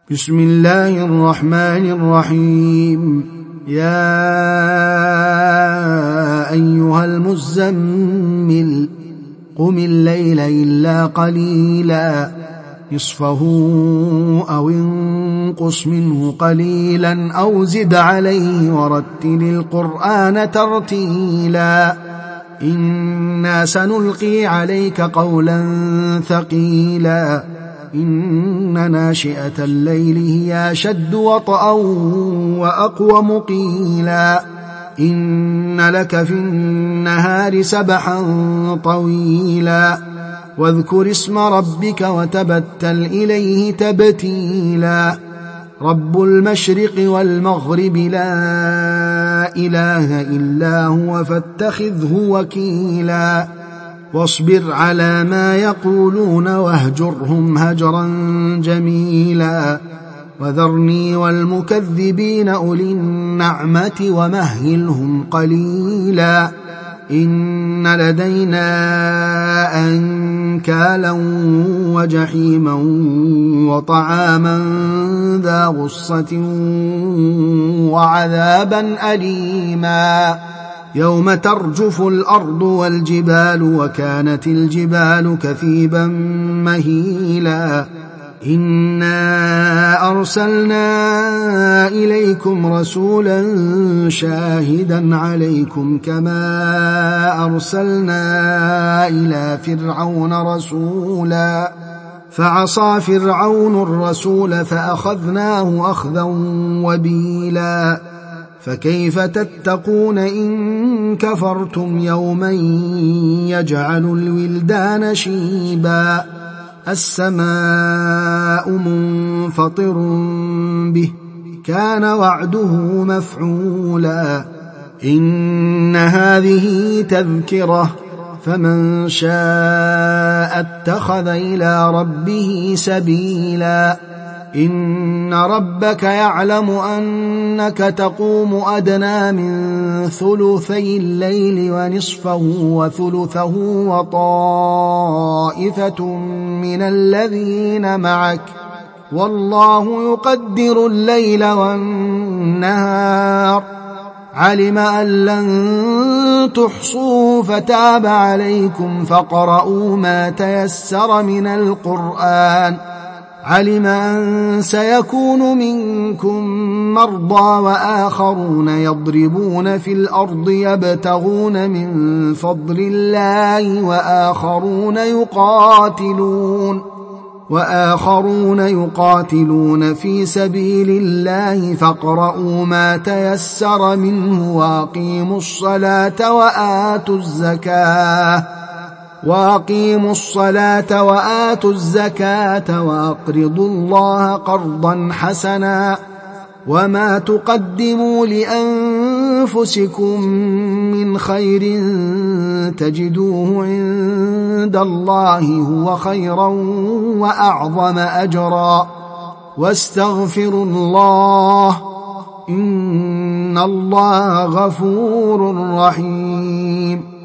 بسم الله الرحمن الرحيم. يا أيها المزمل قم الليل إلا قليلا نصفه أو انقص منه قليلا أو زد عليه ورتل القرآن ترتيلا إنا سنلقي عليك قولا ثقيلا إن ناشئة الليل هي أشد وطئا وأقوم قيلا إن لك في النهار سبحا طويلا واذكر اسم ربك وتبتل إليه تبتيلا رب المشرق والمغرب لا إله إلا هو فاتخذه وكيلا واصبر على ما يقولون واهجرهم هجرا جميلا وذرني والمكذبين أولي النعمة ومهلهم قليلا إن لدينا أنكالا وجحيما وطعاما ذا غصة وعذابا أليما يوم ترجف الأرض والجبال وكانت الجبال كثيبا مهيلا إنا أرسلنا إليكم رسولا شاهدا عليكم كما أرسلنا إلى فرعون رسولا فعصى فرعون الرسول فأخذناه أخذا وبيلا فكيف تتقون إن كفرتم يوما يجعل الولدان شيبا السماء منفطر به كان وعده مفعولا إن هذه تذكرة فمن شاء اتخذ إلى ربه سبيلا إن ربك يعلم أنك تقوم أدنى من ثلثي الليل ونصفه وثلثه وطائفة من الذين معك والله يقدر الليل والنهار علم أن لن تحصوا فتاب عليكم فاقرؤوا ما تيسر من القرآن علم أن سيكون منكم مرضى وآخرون يضربون في الأرض يبتغون من فضل الله وآخرون يقاتلون في سبيل الله فاقرؤوا ما تيسر منه وأقيموا الصلاة وآتوا الزكاة وأقرضوا الله قرضا حسنا وما تقدموا لأنفسكم من خير تجدوه عند الله هو خيرا وأعظم أجرا واستغفروا الله إن الله غفور رحيم